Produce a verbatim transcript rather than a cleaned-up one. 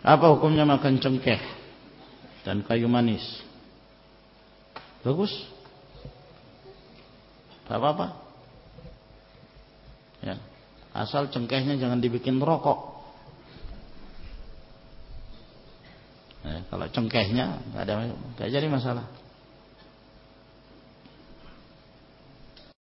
Apa hukumnya makan cengkeh dan kayu manis? Bagus. Tak apa-apa. Ya. Asal cengkehnya jangan dibikin rokok. Ya, kalau cengkehnya nggak ada, nggak jadi masalah.